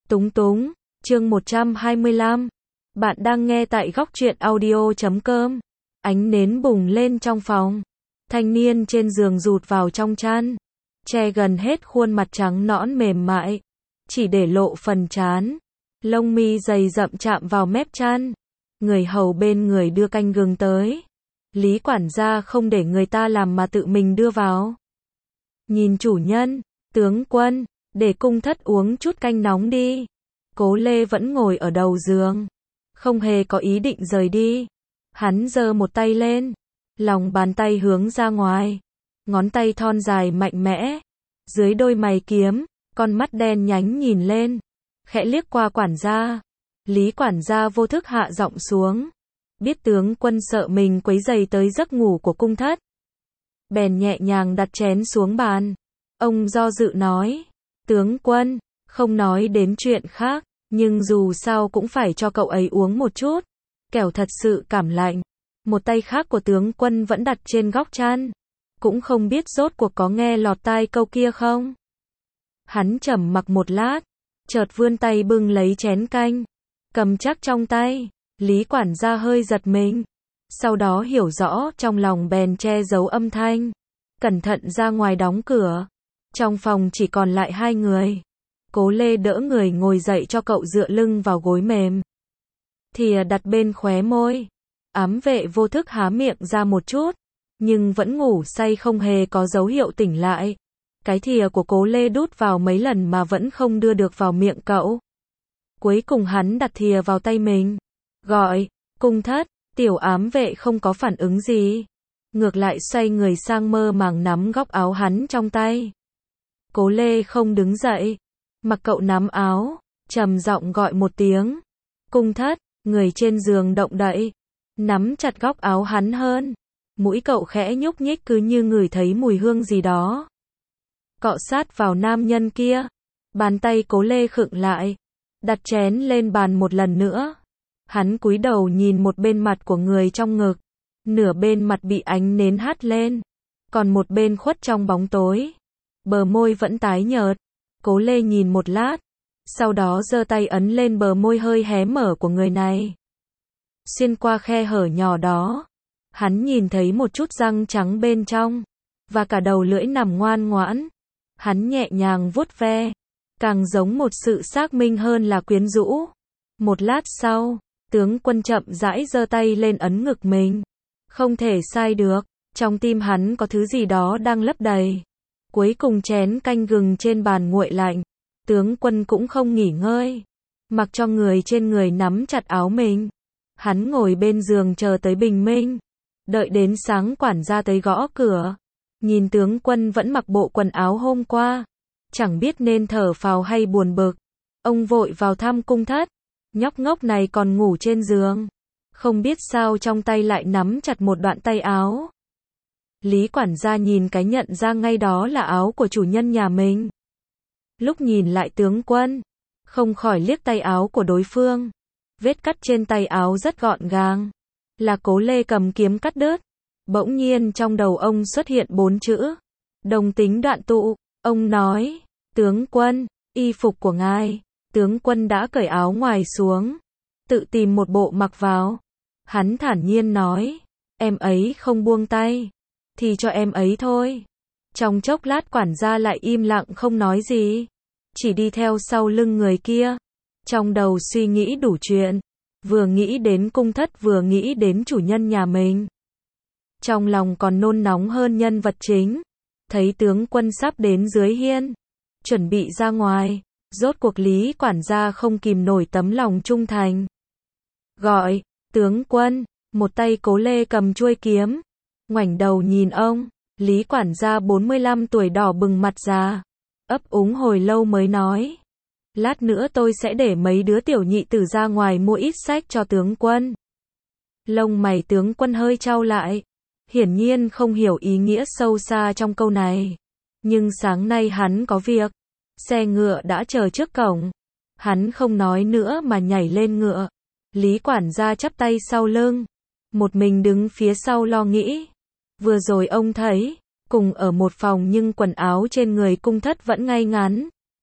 Túng túng, chương 125. Bạn đang nghe tại góc truyện audio.com. Ánh nến bùng lên trong phòng. Thanh niên trên giường rụt vào trong chăn, che gần hết khuôn mặt trắng nõn mềm mại, chỉ để lộ phần trán. Lông mi dày rậm chạm vào mép chăn. Người hầu bên người đưa canh gừng tới. Lý quản gia không để người ta làm mà tự mình đưa vào. Nhìn chủ nhân, tướng quân, để cung thất uống chút canh nóng đi. Cố Lê vẫn ngồi ở đầu giường, không hề có ý định rời đi. Hắn giơ một tay lên, lòng bàn tay hướng ra ngoài, ngón tay thon dài mạnh mẽ. Dưới đôi mày kiếm, con mắt đen nhánh nhìn lên, khẽ liếc qua quản gia. Lý quản gia vô thức hạ giọng xuống, biết tướng quân sợ mình quấy rầy tới giấc ngủ của cung thất, bèn nhẹ nhàng đặt chén xuống bàn. Ông do dự nói, tướng quân, không nói đến chuyện khác, nhưng dù sao cũng phải cho cậu ấy uống một chút, kẻo thật sự cảm lạnh. Một tay khác của tướng quân vẫn đặt trên góc chăn, cũng không biết rốt cuộc có nghe lọt tai câu kia không. Hắn trầm mặc một lát, chợt vươn tay bưng lấy chén canh, cầm chắc trong tay. Lý quản gia hơi giật mình, sau đó hiểu rõ trong lòng bèn che giấu âm thanh, cẩn thận ra ngoài đóng cửa. Trong phòng chỉ còn lại hai người. Cố Lê đỡ người ngồi dậy cho cậu dựa lưng vào gối mềm, thìa đặt bên khóe môi. Ám vệ vô thức há miệng ra một chút, nhưng vẫn ngủ say không hề có dấu hiệu tỉnh lại. Cái thìa của Cố Lê đút vào mấy lần mà vẫn không đưa được vào miệng cậu. Cuối cùng hắn đặt thìa vào tay mình, gọi, cung thất. Tiểu ám vệ không có phản ứng gì, ngược lại xoay người sang mơ màng nắm góc áo hắn trong tay. Cố Lê không đứng dậy, mặc cậu nắm áo, trầm giọng gọi một tiếng, cung thất. Người trên giường động đậy, nắm chặt góc áo hắn hơn. Mũi cậu khẽ nhúc nhích cứ như ngửi thấy mùi hương gì đó, cọ sát vào nam nhân kia. Bàn tay Cố Lê khựng lại, đặt chén lên bàn một lần nữa. Hắn cúi đầu nhìn một bên mặt của người trong ngực, nửa bên mặt bị ánh nến hắt lên, còn một bên khuất trong bóng tối, bờ môi vẫn tái nhợt. Cố Lê nhìn một lát, sau đó giơ tay ấn lên bờ môi hơi hé mở của người này. Xuyên qua khe hở nhỏ đó, hắn nhìn thấy một chút răng trắng bên trong, và cả đầu lưỡi nằm ngoan ngoãn. Hắn nhẹ nhàng vuốt ve, càng giống một sự xác minh hơn là quyến rũ. Một lát sau, tướng quân chậm rãi giơ tay lên ấn ngực mình. Không thể sai được, trong tim hắn có thứ gì đó đang lấp đầy. Cuối cùng chén canh gừng trên bàn nguội lạnh, tướng quân cũng không nghỉ ngơi, mặc cho người trên người nắm chặt áo mình. Hắn ngồi bên giường chờ tới bình minh, đợi đến sáng quản gia tới gõ cửa. Nhìn tướng quân vẫn mặc bộ quần áo hôm qua, chẳng biết nên thở phào hay buồn bực. Ông vội vào thăm cung thất. Nhóc ngốc này còn ngủ trên giường, không biết sao trong tay lại nắm chặt một đoạn tay áo. Lý quản gia nhìn cái nhận ra ngay đó là áo của chủ nhân nhà mình. Lúc nhìn lại tướng quân, không khỏi liếc tay áo của đối phương. Vết cắt trên tay áo rất gọn gàng, là Cố Lê cầm kiếm cắt đứt. Bỗng nhiên trong đầu ông xuất hiện 4 chữ: đồng tính đoạn tụ. Ông nói, tướng quân, y phục của ngài. Tướng quân đã cởi áo ngoài xuống, tự tìm một bộ mặc vào. Hắn thản nhiên nói, em ấy không buông tay, thì cho em ấy thôi. Trong chốc lát quản gia lại im lặng không nói gì, chỉ đi theo sau lưng người kia. Trong đầu suy nghĩ đủ chuyện, vừa nghĩ đến cung thất vừa nghĩ đến chủ nhân nhà mình. Trong lòng còn nôn nóng hơn nhân vật chính. Thấy tướng quân sắp đến dưới hiên, chuẩn bị ra ngoài. Rốt cuộc Lý quản gia không kìm nổi tấm lòng trung thành, gọi, tướng quân. Một tay Cố Lê cầm chuôi kiếm, ngoảnh đầu nhìn ông. Lý quản gia 45 tuổi đỏ bừng mặt già, ấp úng hồi lâu mới nói, lát nữa tôi sẽ để mấy đứa tiểu nhị tử ra ngoài mua ít sách cho tướng quân. Lông mày tướng quân hơi chau lại, hiển nhiên không hiểu ý nghĩa sâu xa trong câu này. Nhưng sáng nay hắn có việc, xe ngựa đã chờ trước cổng. Hắn không nói nữa mà nhảy lên ngựa. Lý quản gia chắp tay sau lưng, một mình đứng phía sau lo nghĩ. Vừa rồi ông thấy, cùng ở một phòng nhưng quần áo trên người cung thất vẫn ngay ngắn.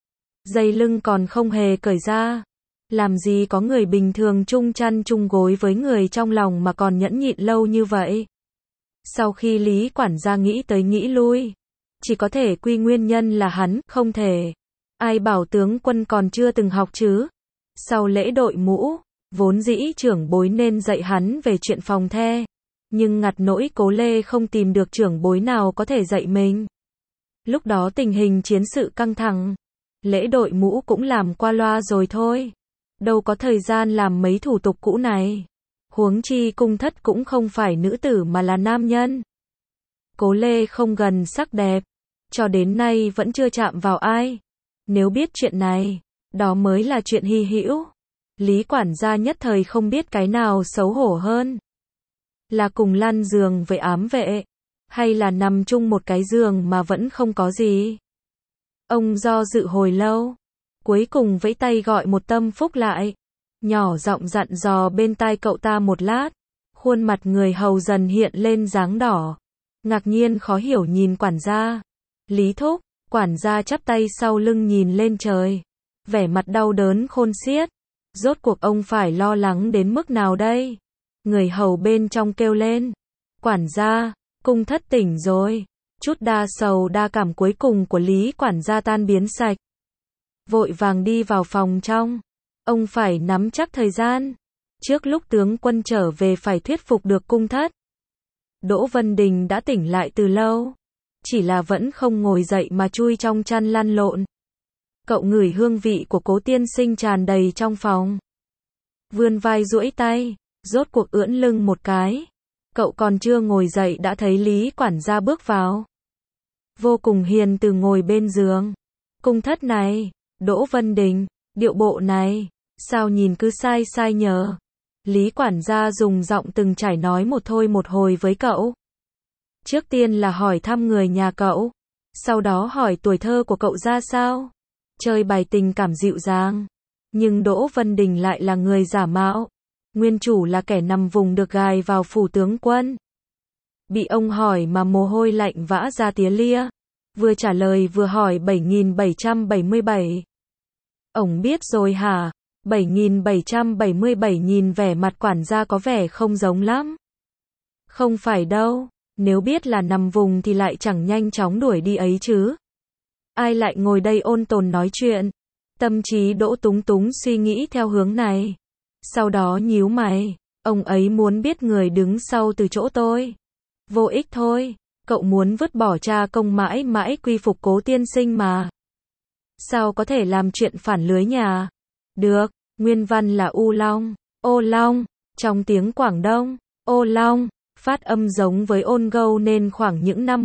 Dây lưng còn không hề cởi ra. Làm gì có người bình thường chung chăn chung gối với người trong lòng mà còn nhẫn nhịn lâu như vậy. Sau khi Lý quản gia nghĩ tới nghĩ lui, chỉ có thể quy nguyên nhân là hắn, không thể. Ai bảo tướng quân còn chưa từng học chứ. Sau lễ đội mũ, vốn dĩ trưởng bối nên dạy hắn về chuyện phòng the. Nhưng ngặt nỗi Cố Lê không tìm được trưởng bối nào có thể dạy mình. Lúc đó tình hình chiến sự căng thẳng. Lễ đội mũ cũng làm qua loa rồi thôi. Đâu có thời gian làm mấy thủ tục cũ này. Huống chi cung thất cũng không phải nữ tử mà là nam nhân. Cố Lê không gần sắc đẹp. Cho đến nay vẫn chưa chạm vào ai. Nếu biết chuyện này, đó mới là chuyện hy hữu. Lý quản gia nhất thời không biết cái nào xấu hổ hơn. Là cùng lăn giường với ám vệ, hay là nằm chung một cái giường mà vẫn không có gì. Ông do dự hồi lâu, cuối cùng vẫy tay gọi một tâm phúc lại, nhỏ giọng dặn dò bên tai cậu ta một lát. Khuôn mặt người hầu dần hiện lên dáng đỏ, ngạc nhiên khó hiểu nhìn quản gia. Lý thúc, quản gia chắp tay sau lưng nhìn lên trời, vẻ mặt đau đớn khôn xiết. Rốt cuộc ông phải lo lắng đến mức nào đây? Người hầu bên trong kêu lên. Quản gia, cung thất tỉnh rồi. Chút đa sầu đa cảm cuối cùng của Lý quản gia tan biến sạch. Vội vàng đi vào phòng trong. Ông phải nắm chắc thời gian. Trước lúc tướng quân trở về phải thuyết phục được cung thất. Đỗ Vân Đình đã tỉnh lại từ lâu. Chỉ là vẫn không ngồi dậy mà chui trong chăn lăn lộn. Cậu ngửi hương vị của Cố tiên sinh tràn đầy trong phòng. Vươn vai duỗi tay, rốt cuộc ưỡn lưng một cái. Cậu còn chưa ngồi dậy đã thấy Lý quản gia bước vào. Vô cùng hiền từ ngồi bên giường. Cung thất này, Đỗ Vân Đình, điệu bộ này, sao nhìn cứ sai sai nhờ. Lý quản gia dùng giọng từng trải nói một thôi một hồi với cậu. Trước tiên là hỏi thăm người nhà cậu, sau đó hỏi tuổi thơ của cậu ra sao. Chơi bài tình cảm dịu dàng. Nhưng Đỗ Vân Đình lại là người giả mạo. Nguyên chủ là kẻ nằm vùng được gài vào phủ tướng quân. Bị ông hỏi mà mồ hôi lạnh vã ra tía lia. Vừa trả lời vừa hỏi 7777. Ông biết rồi hả? 7777 nhìn vẻ mặt quản gia có vẻ không giống lắm. Không phải đâu, nếu biết là nằm vùng thì lại chẳng nhanh chóng đuổi đi ấy chứ. Ai lại ngồi đây ôn tồn nói chuyện. Tâm trí Đỗ Túng Túng suy nghĩ theo hướng này. Sau đó nhíu mày, ông ấy muốn biết người đứng sau từ chỗ tôi. Vô ích thôi, cậu muốn vứt bỏ cha công mãi mãi quy phục Cố tiên sinh mà. Sao có thể làm chuyện phản lưới nhà? Được, nguyên văn là U Long, Ô Long, trong tiếng Quảng Đông, Ô Long, phát âm giống với ôn gâu nên khoảng những năm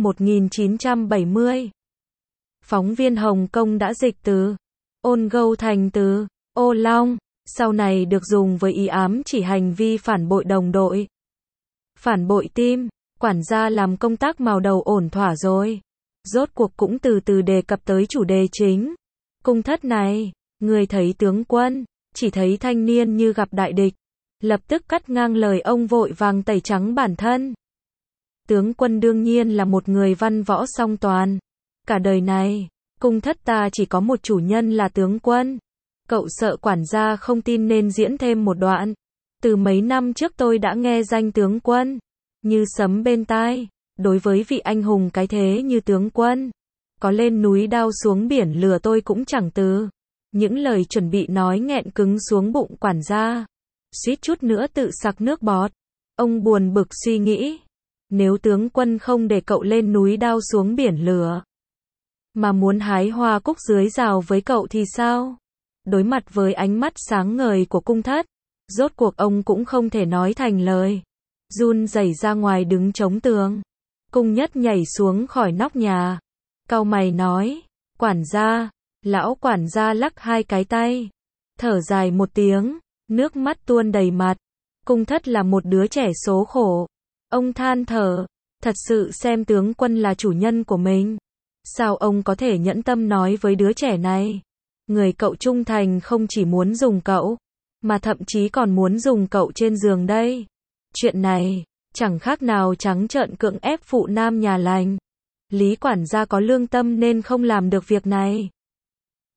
1970. Phóng viên Hồng Kông đã dịch từ ôn gâu thành từ Ô Long, sau này được dùng với ý ám chỉ hành vi phản bội đồng đội. Phản bội tim, quản gia làm công tác mào đầu ổn thỏa rồi. Rốt cuộc cũng từ từ đề cập tới chủ đề chính. Cung thất này, người thấy tướng quân, chỉ thấy thanh niên như gặp đại địch. Lập tức cắt ngang lời ông vội vàng tẩy trắng bản thân. Tướng quân đương nhiên là một người văn võ song toàn. Cả đời này, cung thất ta chỉ có một chủ nhân là tướng quân. Cậu sợ quản gia không tin nên diễn thêm một đoạn. Từ mấy năm trước tôi đã nghe danh tướng quân như sấm bên tai. Đối với vị anh hùng cái thế như tướng quân, có lên núi đao xuống biển lửa tôi cũng chẳng từ. Những lời chuẩn bị nói nghẹn cứng xuống bụng quản gia, suýt chút nữa tự sặc nước bọt. Ông buồn bực suy nghĩ, nếu tướng quân không để cậu lên núi đao xuống biển lửa, mà muốn hái hoa cúc dưới rào với cậu thì sao? Đối mặt với ánh mắt sáng ngời của cung thất, rốt cuộc ông cũng không thể nói thành lời. Run rẩy ra ngoài đứng chống tường. Cung Nhất nhảy xuống khỏi nóc nhà, cau mày nói, quản gia. Lão quản gia lắc hai cái tay, thở dài một tiếng, nước mắt tuôn đầy mặt. Cung thất là một đứa trẻ số khổ. Ông than thở, thật sự xem tướng quân là chủ nhân của mình. Sao ông có thể nhẫn tâm nói với đứa trẻ này? Người cậu trung thành không chỉ muốn dùng cậu, mà thậm chí còn muốn dùng cậu trên giường đây. Chuyện này, chẳng khác nào trắng trợn cưỡng ép phụ nam nhà lành. Lý quản gia có lương tâm nên không làm được việc này.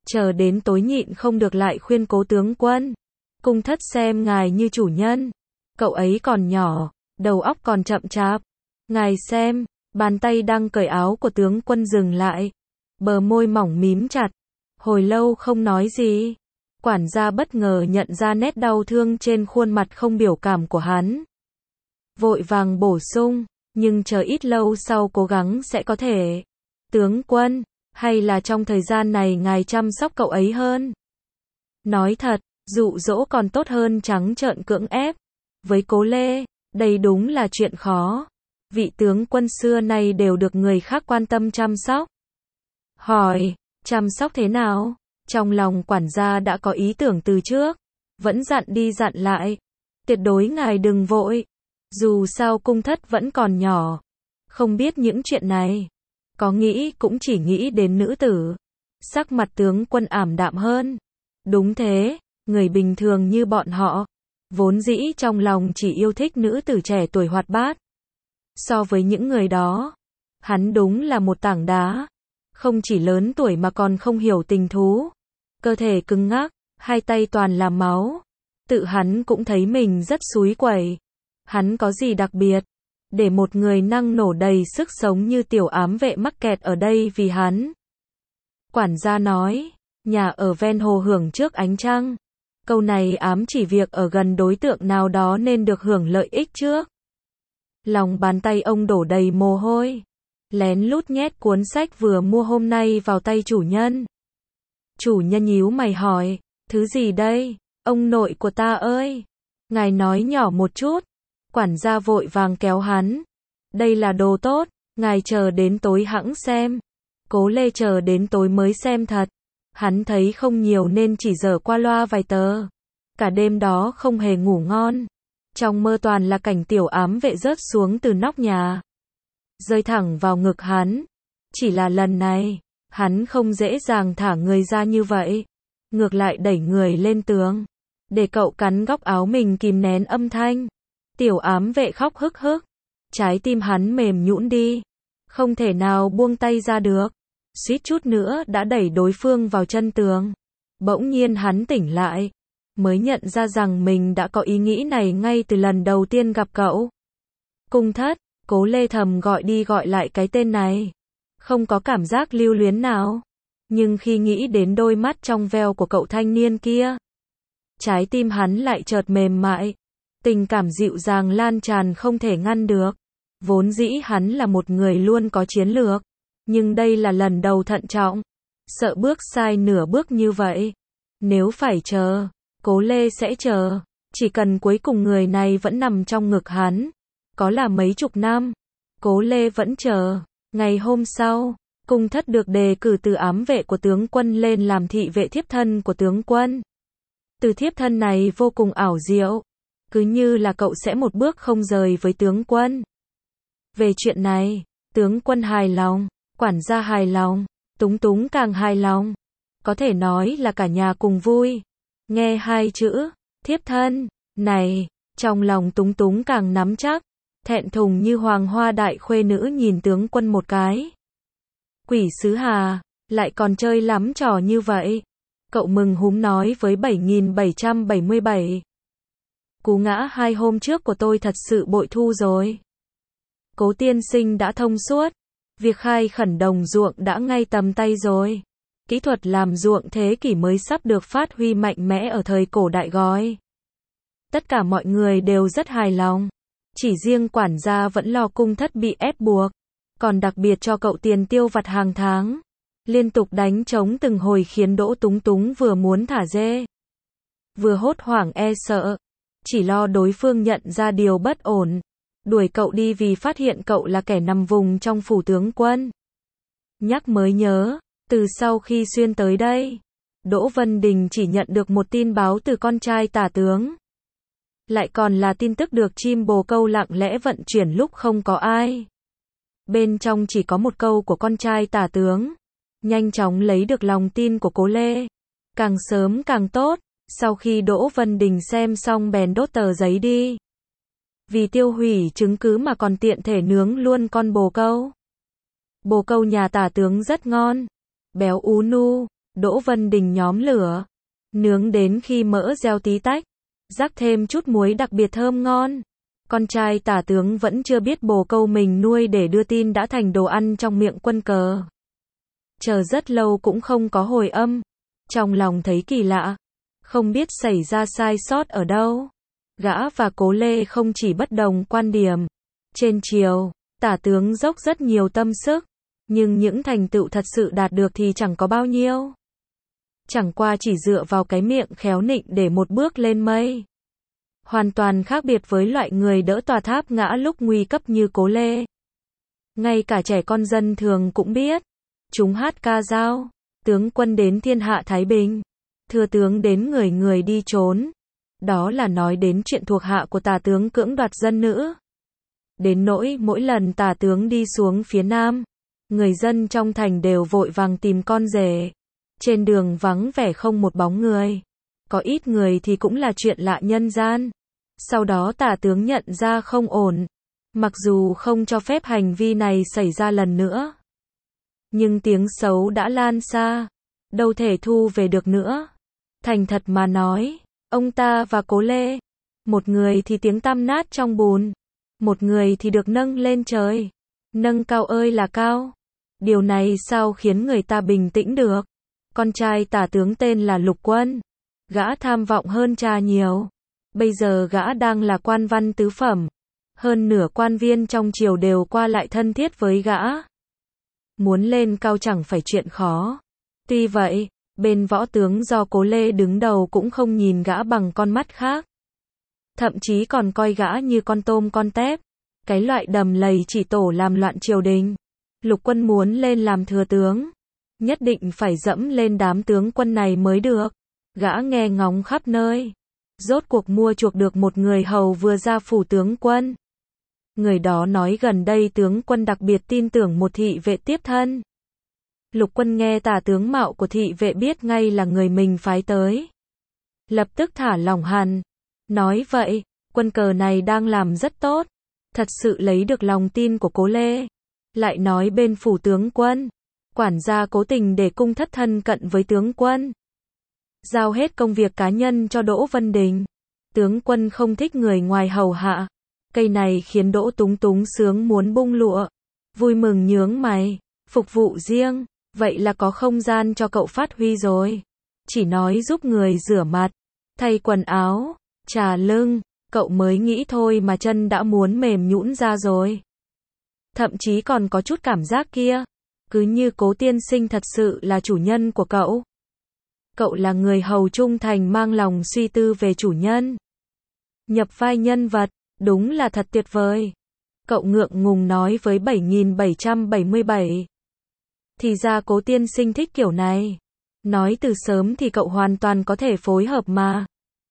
chờ đến tối nhịn không được lại khuyên Cố tướng quân. Cung thất xem ngài như chủ nhân. Cậu ấy còn nhỏ, đầu óc còn chậm chạp. Ngài xem, bàn tay đang cởi áo của tướng quân dừng lại. Bờ môi mỏng mím chặt. Hồi lâu không nói gì. Quản gia bất ngờ nhận ra nét đau thương trên khuôn mặt không biểu cảm của hắn. Vội vàng bổ sung, nhưng chờ ít lâu sau cố gắng sẽ có thể. Tướng quân, hay là trong thời gian này ngài chăm sóc cậu ấy hơn. Nói thật, dụ dỗ còn tốt hơn trắng trợn cưỡng ép. Với Cố Lê, đây đúng là chuyện khó. Vị tướng quân xưa nay đều được người khác quan tâm chăm sóc. Hỏi, chăm sóc thế nào? Trong lòng quản gia đã có ý tưởng từ trước. Vẫn dặn đi dặn lại. Tuyệt đối ngài đừng vội. Dù sao cung thất vẫn còn nhỏ. Không biết những chuyện này. Có nghĩ cũng chỉ nghĩ đến nữ tử. Sắc mặt tướng quân ảm đạm hơn. Đúng thế, người bình thường như bọn họ. Vốn dĩ trong lòng chỉ yêu thích nữ tử trẻ tuổi hoạt bát. So với những người đó, hắn đúng là một tảng đá. Không chỉ lớn tuổi mà còn không hiểu tình thú. Cơ thể cứng ngắc, hai tay toàn là máu. Tự hắn cũng thấy mình rất xúi quẩy. Hắn có gì đặc biệt? Để một người năng nổ đầy sức sống như tiểu ám vệ mắc kẹt ở đây vì hắn. Quản gia nói, nhà ở ven hồ hưởng trước ánh trăng. Câu này ám chỉ việc ở gần đối tượng nào đó nên được hưởng lợi ích trước. Lòng bàn tay ông đổ đầy mồ hôi. Lén lút nhét cuốn sách vừa mua hôm nay vào tay chủ nhân. Chủ nhân nhíu mày hỏi, thứ gì đây? Ông nội của ta ơi! Ngài nói nhỏ một chút. Quản gia vội vàng kéo hắn. Đây là đồ tốt, ngài chờ đến tối hẵng xem. Cố Lê chờ đến tối mới xem thật. Hắn thấy không nhiều nên chỉ dở qua loa vài tờ. Cả đêm đó không hề ngủ ngon. Trong mơ toàn là cảnh tiểu ám vệ rớt xuống từ nóc nhà. Rơi thẳng vào ngực hắn. Chỉ là lần này, hắn không dễ dàng thả người ra như vậy. Ngược lại đẩy người lên tường. Để cậu cắn góc áo mình kìm nén âm thanh. Tiểu ám vệ khóc hức hức. Trái tim hắn mềm nhũn đi. Không thể nào buông tay ra được. Suýt chút nữa đã đẩy đối phương vào chân tường. Bỗng nhiên hắn tỉnh lại. Mới nhận ra rằng mình đã có ý nghĩ này ngay từ lần đầu tiên gặp cậu. Cung thất, Cố Lê thầm gọi đi gọi lại cái tên này. Không có cảm giác lưu luyến nào. Nhưng khi nghĩ đến đôi mắt trong veo của cậu thanh niên kia. Trái tim hắn lại chợt mềm mại. Tình cảm dịu dàng lan tràn không thể ngăn được. Vốn dĩ hắn là một người luôn có chiến lược. Nhưng đây là lần đầu thận trọng. Sợ bước sai nửa bước như vậy. Nếu phải chờ, Cố Lê sẽ chờ. Chỉ cần cuối cùng người này vẫn nằm trong ngực hắn. Có là mấy chục năm. Cố Lê vẫn chờ. Ngày hôm sau, cung thất được đề cử từ ám vệ của tướng quân lên làm thị vệ thiếp thân của tướng quân. Từ thiếp thân này vô cùng ảo diệu. Cứ như là cậu sẽ một bước không rời với tướng quân. Về chuyện này, tướng quân hài lòng, quản gia hài lòng, Túng Túng càng hài lòng. Có thể nói là cả nhà cùng vui. Nghe hai chữ, thiếp thân, này, trong lòng Túng Túng càng nắm chắc. Thẹn thùng như hoàng hoa đại khuê nữ nhìn tướng quân một cái. Quỷ sứ Hà, lại còn chơi lắm trò như vậy. Cậu mừng húm nói với 7777. Cú ngã 2 hôm trước của tôi thật sự bội thu rồi. Cố tiên sinh đã thông suốt. Việc khai khẩn đồng ruộng đã ngay tầm tay rồi. Kỹ thuật làm ruộng thế kỷ mới sắp được phát huy mạnh mẽ ở thời cổ đại gói. Tất cả mọi người đều rất hài lòng. Chỉ riêng quản gia vẫn lo cung thất bị ép buộc. Còn đặc biệt cho cậu tiền tiêu vặt hàng tháng. Liên tục đánh trống từng hồi khiến Đỗ Túng Túng vừa muốn thả dê. Vừa hốt hoảng e sợ. Chỉ lo đối phương nhận ra điều bất ổn. Đuổi cậu đi vì phát hiện cậu là kẻ nằm vùng trong phủ tướng quân. Nhắc mới nhớ, từ sau khi xuyên tới đây, Đỗ Vân Đình chỉ nhận được một tin báo từ con trai tả tướng. Lại còn là tin tức được chim bồ câu lặng lẽ vận chuyển lúc không có ai. Bên trong chỉ có một câu của con trai tả tướng. Nhanh chóng lấy được lòng tin của Cố Lê. Càng sớm càng tốt. Sau khi Đỗ Vân Đình xem xong bèn đốt tờ giấy đi. Vì tiêu hủy chứng cứ mà còn tiện thể nướng luôn con bồ câu. Bồ câu nhà tả tướng rất ngon. Béo ú nu, Đỗ Vân Đình nhóm lửa, nướng đến khi mỡ gieo tí tách, rắc thêm chút muối đặc biệt thơm ngon. Con trai Tả tướng vẫn chưa biết bồ câu mình nuôi để đưa tin đã thành đồ ăn trong miệng Quân Cờ. Chờ rất lâu cũng không có hồi âm, trong lòng thấy kỳ lạ, không biết xảy ra sai sót ở đâu. Gã và Cố Lê không chỉ bất đồng quan điểm. Trên triều, Tả tướng dốc rất nhiều tâm sức, nhưng những thành tựu thật sự đạt được thì chẳng có bao nhiêu. Chẳng qua chỉ dựa vào cái miệng khéo nịnh để một bước lên mây. Hoàn toàn khác biệt với loại người đỡ tòa tháp ngã lúc nguy cấp như Cố Lê. Ngay cả trẻ con dân thường cũng biết. Chúng hát ca dao, tướng quân đến thiên hạ thái bình, thừa tướng đến người người đi trốn. Đó là nói đến chuyện thuộc hạ của Tả tướng cưỡng đoạt dân nữ. Đến nỗi mỗi lần Tả tướng đi xuống phía nam, người dân trong thành đều vội vàng tìm con rể. Trên đường vắng vẻ không một bóng người. Có ít người thì cũng là chuyện lạ nhân gian. Sau đó Tả tướng nhận ra không ổn, mặc dù không cho phép hành vi này xảy ra lần nữa. Nhưng tiếng xấu đã lan xa, đâu thể thu về được nữa. Thành thật mà nói, ông ta và Cố Lê, một người thì tiếng tăm nát trong bùn, một người thì được nâng lên trời. Nâng cao ơi là cao. Điều này sao khiến người ta bình tĩnh được? Con trai Tả tướng tên là Lục Quân. Gã tham vọng hơn cha nhiều. Bây giờ gã đang là quan văn tứ phẩm. Hơn nửa quan viên trong triều đều qua lại thân thiết với gã. Muốn lên cao chẳng phải chuyện khó. Tuy vậy, bên võ tướng do Cố Lê đứng đầu cũng không nhìn gã bằng con mắt khác. Thậm chí còn coi gã như con tôm con tép. Cái loại đầm lầy chỉ tổ làm loạn triều đình. Lục Quân muốn lên làm thừa tướng, nhất định phải dẫm lên đám tướng quân này mới được. Gã nghe ngóng khắp nơi, rốt cuộc mua chuộc được một người hầu vừa ra phủ tướng quân. Người đó nói gần đây tướng quân đặc biệt tin tưởng một thị vệ tiếp thân. Lục Quân nghe tả tướng mạo của thị vệ biết ngay là người mình phái tới. Lập tức thả lỏng hẳn. Nói vậy, Quân Cờ này đang làm rất tốt. Thật sự lấy được lòng tin của Cố Lê. Lại nói bên phủ tướng quân, quản gia cố tình để cung thất thân cận với tướng quân. Giao hết công việc cá nhân cho Đỗ Vân Đình. Tướng quân không thích người ngoài hầu hạ. Cây này khiến Đỗ Túng Túng sướng muốn bung lụa. Vui mừng nhướng mày. Phục vụ riêng. Vậy là có không gian cho cậu phát huy rồi. Chỉ nói giúp người rửa mặt, thay quần áo, trà lưng. Cậu mới nghĩ thôi mà chân đã muốn mềm nhũn ra rồi. Thậm chí còn có chút cảm giác kia. Cứ như Cố tiên sinh thật sự là chủ nhân của cậu. Cậu là người hầu trung thành mang lòng suy tư về chủ nhân. Nhập vai nhân vật, đúng là thật tuyệt vời. Cậu ngượng ngùng nói với 7777. Thì ra Cố tiên sinh thích kiểu này. Nói từ sớm thì cậu hoàn toàn có thể phối hợp mà.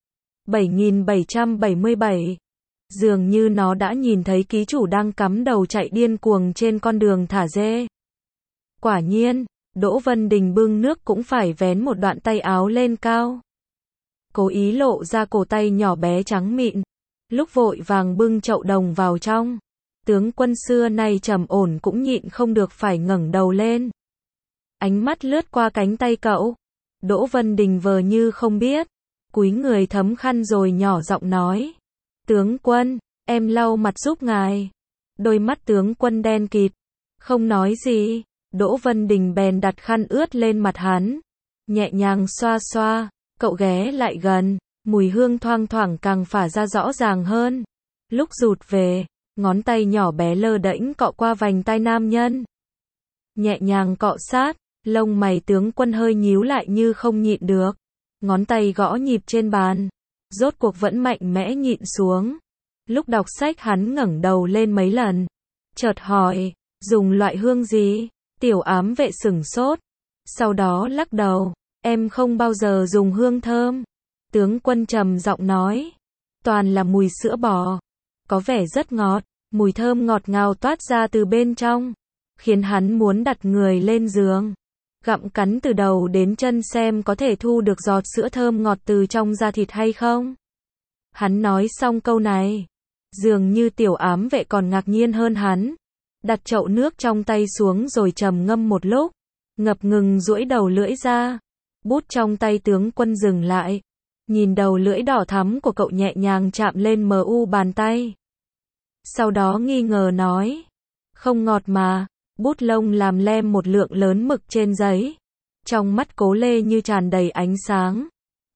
7777. Dường như nó đã nhìn thấy ký chủ đang cắm đầu chạy điên cuồng trên con đường thả dê. Quả nhiên, Đỗ Vân Đình bưng nước cũng phải vén một đoạn tay áo lên cao. Cố ý lộ ra cổ tay nhỏ bé trắng mịn. Lúc vội vàng bưng chậu đồng vào trong, tướng quân xưa nay trầm ổn cũng nhịn không được phải ngẩng đầu lên. Ánh mắt lướt qua cánh tay cậu. Đỗ Vân Đình vờ như không biết, cúi người thấm khăn rồi nhỏ giọng nói. Tướng quân, em lau mặt giúp ngài. Đôi mắt tướng quân đen kịt, không nói gì. Đỗ Vân Đình bèn đặt khăn ướt lên mặt hắn, nhẹ nhàng xoa xoa. Cậu ghé lại gần, mùi hương thoang thoảng càng phả ra rõ ràng hơn. Lúc rụt về, ngón tay nhỏ bé lơ đễnh cọ qua vành tai nam nhân. Nhẹ nhàng cọ sát, lông mày tướng quân hơi nhíu lại như không nhịn được. Ngón tay gõ nhịp trên bàn, rốt cuộc vẫn mạnh mẽ nhịn xuống. Lúc đọc sách hắn ngẩng đầu lên mấy lần, chợt hỏi, dùng loại hương gì? Tiểu ám vệ sửng sốt, sau đó lắc đầu, em không bao giờ dùng hương thơm. Tướng quân trầm giọng nói, toàn là mùi sữa bò, có vẻ rất ngọt, mùi thơm ngọt ngào toát ra từ bên trong, khiến hắn muốn đặt người lên giường, gặm cắn từ đầu đến chân xem có thể thu được giọt sữa thơm ngọt từ trong da thịt hay không. Hắn nói xong câu này, dường như tiểu ám vệ còn ngạc nhiên hơn hắn. Đặt chậu nước trong tay xuống rồi trầm ngâm một lúc, ngập ngừng duỗi đầu lưỡi ra, Bút trong tay tướng quân dừng lại. Nhìn đầu lưỡi đỏ thắm của cậu nhẹ nhàng chạm lên mu bàn tay. Sau đó nghi ngờ nói. Không ngọt mà. Bút lông làm lem một lượng lớn mực trên giấy. Trong mắt Cố Lê như tràn đầy ánh sáng.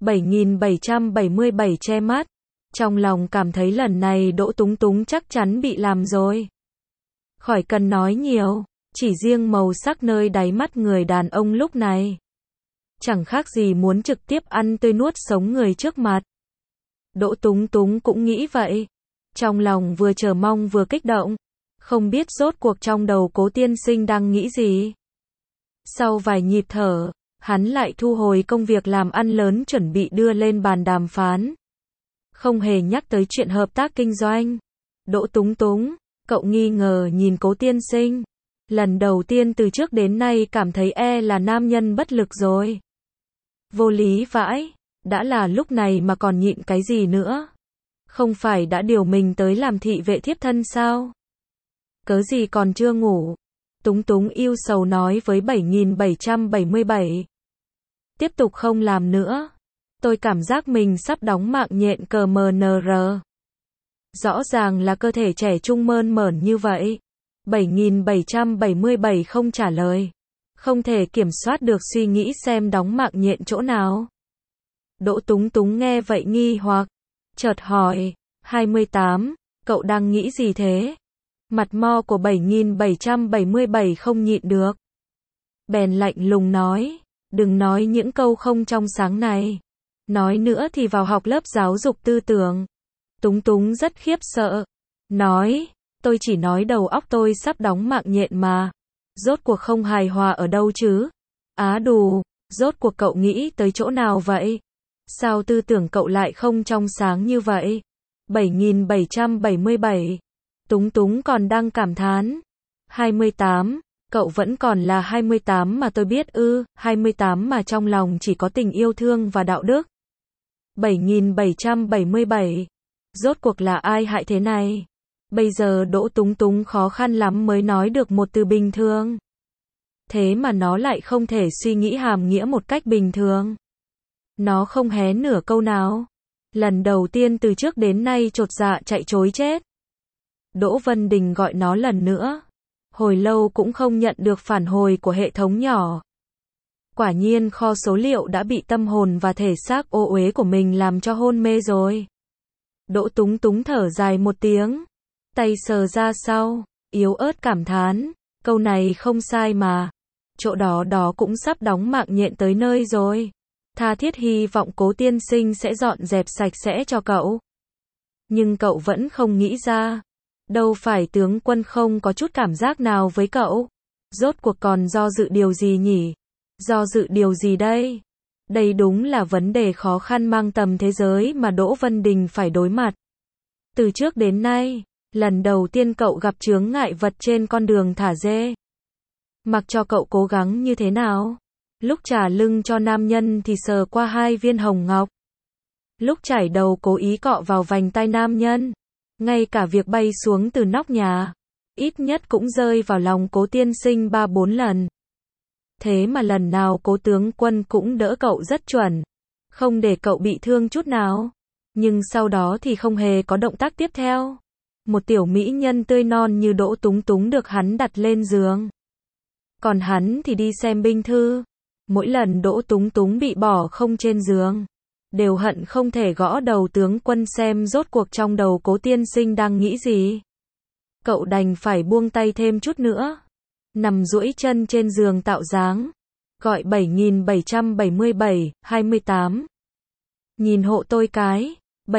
7777 che mắt. Trong lòng cảm thấy lần này Đỗ Túng Túng chắc chắn bị làm rồi. Khỏi cần nói nhiều, chỉ riêng màu sắc nơi đáy mắt người đàn ông lúc này. Chẳng khác gì muốn trực tiếp ăn tươi nuốt sống người trước mặt. Đỗ Túng Túng cũng nghĩ vậy. Trong lòng vừa chờ mong vừa kích động. Không biết rốt cuộc trong đầu Cố tiên sinh đang nghĩ gì. Sau vài nhịp thở, hắn lại thu hồi công việc làm ăn lớn chuẩn bị đưa lên bàn đàm phán. Không hề nhắc tới chuyện hợp tác kinh doanh. Đỗ Túng Túng, cậu nghi ngờ nhìn Cố tiên sinh. Lần đầu tiên từ trước đến nay cảm thấy là nam nhân bất lực rồi. Vô lý vãi, đã là lúc này mà còn nhịn cái gì nữa. Không phải đã điều mình tới làm thị vệ thiếp thân sao? Cớ gì còn chưa ngủ? Túng Túng yêu sầu nói với 7777. Tiếp tục không làm nữa. Tôi cảm giác mình sắp đóng mạng nhện cờ MNR. Rõ ràng là cơ thể trẻ trung mơn mởn như vậy. 7777 không trả lời. Không thể kiểm soát được suy nghĩ xem đóng mạng nhện chỗ nào. Đỗ Túng Túng nghe vậy nghi hoặc. Chợt hỏi. 28, cậu đang nghĩ gì thế? Mặt mo của 7777 không nhịn được. Bèn lạnh lùng nói. Đừng nói những câu không trong sáng này. Nói nữa thì vào học lớp giáo dục tư tưởng. Túng Túng rất khiếp sợ. Nói. Tôi chỉ nói đầu óc tôi sắp đóng mạng nhện mà. Rốt cuộc không hài hòa ở đâu chứ? Á đù, rốt cuộc cậu nghĩ tới chỗ nào vậy? Sao tư tưởng cậu lại không trong sáng như vậy? 7777. Túng Túng còn đang cảm thán. 28, cậu vẫn còn là 28 mà tôi biết ư, 28 mà trong lòng chỉ có tình yêu thương và đạo đức. 7777. Rốt cuộc là ai hại thế này? Bây giờ Đỗ Túng Túng khó khăn lắm mới nói được một từ bình thường. Thế mà nó lại không thể suy nghĩ hàm nghĩa một cách bình thường. Nó không hé nửa câu nào. Lần đầu tiên từ trước đến nay chột dạ chạy trối chết. Đỗ Vân Đình gọi nó lần nữa. Hồi lâu cũng không nhận được phản hồi của hệ thống nhỏ. Quả nhiên kho số liệu đã bị tâm hồn và thể xác ô uế của mình làm cho hôn mê rồi. Đỗ Túng Túng thở dài một tiếng. Tay sờ ra sau, yếu ớt cảm thán. Câu này không sai mà. Chỗ đó cũng sắp đóng mạng nhện tới nơi rồi. Tha thiết hy vọng Cố tiên sinh sẽ dọn dẹp sạch sẽ cho cậu. Nhưng cậu vẫn không nghĩ ra. Đâu phải tướng quân không có chút cảm giác nào với cậu. Rốt cuộc còn do dự điều gì nhỉ? Do dự điều gì đây? Đây đúng là vấn đề khó khăn mang tầm thế giới mà Đỗ Vân Đình phải đối mặt. Từ trước đến nay, lần đầu tiên cậu gặp chướng ngại vật trên con đường thả dê. Mặc cho cậu cố gắng như thế nào. Lúc trả lưng cho nam nhân thì sờ qua 2 viên hồng ngọc. Lúc chải đầu cố ý cọ vào vành tai nam nhân. Ngay cả việc bay xuống từ nóc nhà. Ít nhất cũng rơi vào lòng Cố tiên sinh 3-4 lần. Thế mà lần nào Cố tướng quân cũng đỡ cậu rất chuẩn. Không để cậu bị thương chút nào. Nhưng sau đó thì không hề có động tác tiếp theo. Một tiểu mỹ nhân tươi non như Đỗ Túng Túng được hắn đặt lên giường. Còn hắn thì đi xem binh thư. Mỗi lần Đỗ Túng Túng bị bỏ không trên giường, đều hận không thể gõ đầu tướng quân xem rốt cuộc trong đầu Cố tiên sinh đang nghĩ gì. Cậu đành phải buông tay thêm chút nữa. Nằm duỗi chân trên giường tạo dáng. Gọi 7777, 28. Nhìn hộ tôi cái.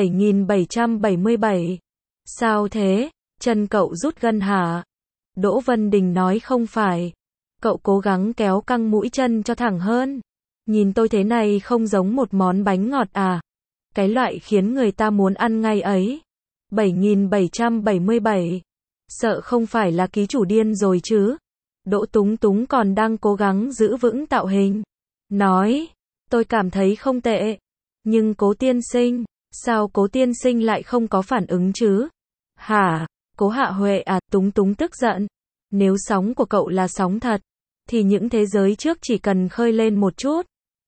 7777. Sao thế? Chân cậu rút gân hả? Đỗ Vân Đình nói không phải. Cậu cố gắng kéo căng mũi chân cho thẳng hơn. Nhìn tôi thế này không giống một món bánh ngọt à? Cái loại khiến người ta muốn ăn ngay ấy. 7777. Sợ không phải là ký chủ điên rồi chứ? Đỗ Túng Túng còn đang cố gắng giữ vững tạo hình. Nói, tôi cảm thấy không tệ. Nhưng Cố tiên sinh, sao Cố tiên sinh lại không có phản ứng chứ? Hả? Cố Hạ Huệ à? Túng Túng tức giận. Nếu sóng của cậu là sóng thật, thì những thế giới trước chỉ cần khơi lên một chút,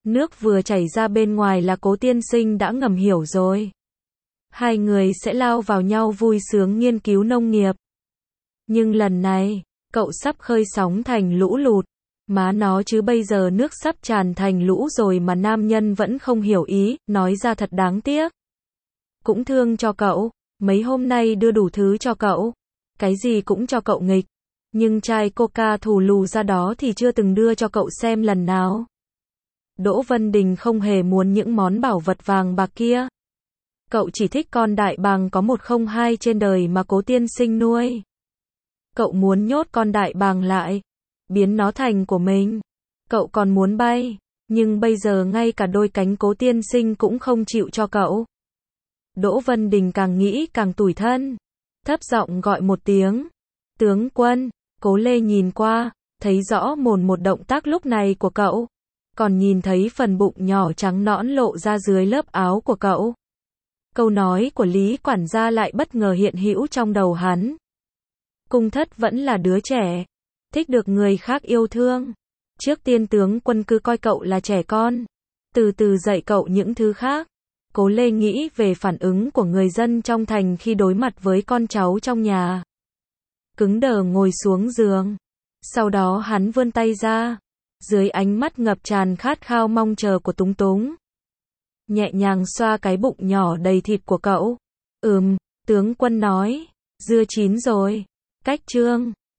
Nước vừa chảy ra bên ngoài là Cố tiên sinh đã ngầm hiểu rồi. Hai người sẽ lao vào nhau vui sướng nghiên cứu nông nghiệp. Nhưng lần này, cậu sắp khơi sóng thành lũ lụt. Má nó chứ bây giờ nước sắp tràn thành lũ rồi mà nam nhân vẫn không hiểu ý, nói ra thật đáng tiếc. Cũng thương cho cậu, mấy hôm nay đưa đủ thứ cho cậu. Cái gì cũng cho cậu nghịch. Nhưng chai coca thù lù ra đó thì chưa từng đưa cho cậu xem lần nào. Đỗ Vân Đình không hề muốn những món bảo vật vàng bạc kia. Cậu chỉ thích con đại bàng có 102 trên đời mà Cố tiên sinh nuôi. Cậu muốn nhốt con đại bàng lại, biến nó thành của mình. Cậu còn muốn bay, nhưng bây giờ ngay cả đôi cánh Cố tiên sinh cũng không chịu cho cậu. Đỗ Vân Đình càng nghĩ càng tủi thân. Thấp giọng gọi một tiếng. Tướng quân, Cố Lê nhìn qua, thấy rõ một động tác lúc này của cậu. Còn nhìn thấy phần bụng nhỏ trắng nõn lộ ra dưới lớp áo của cậu. Câu nói của Lý quản gia lại bất ngờ hiện hữu trong đầu hắn. Cung thất vẫn là đứa trẻ, thích được người khác yêu thương. Trước tiên tướng quân cứ coi cậu là trẻ con, từ từ dạy cậu những thứ khác. Cố Lê nghĩ về phản ứng của người dân trong thành khi đối mặt với con cháu trong nhà. Cứng đờ ngồi xuống giường. Sau đó hắn vươn tay ra, dưới ánh mắt ngập tràn khát khao mong chờ của Túng Túng. Nhẹ nhàng xoa cái bụng nhỏ đầy thịt của cậu. Tướng quân nói, dưa chín rồi. Cách chương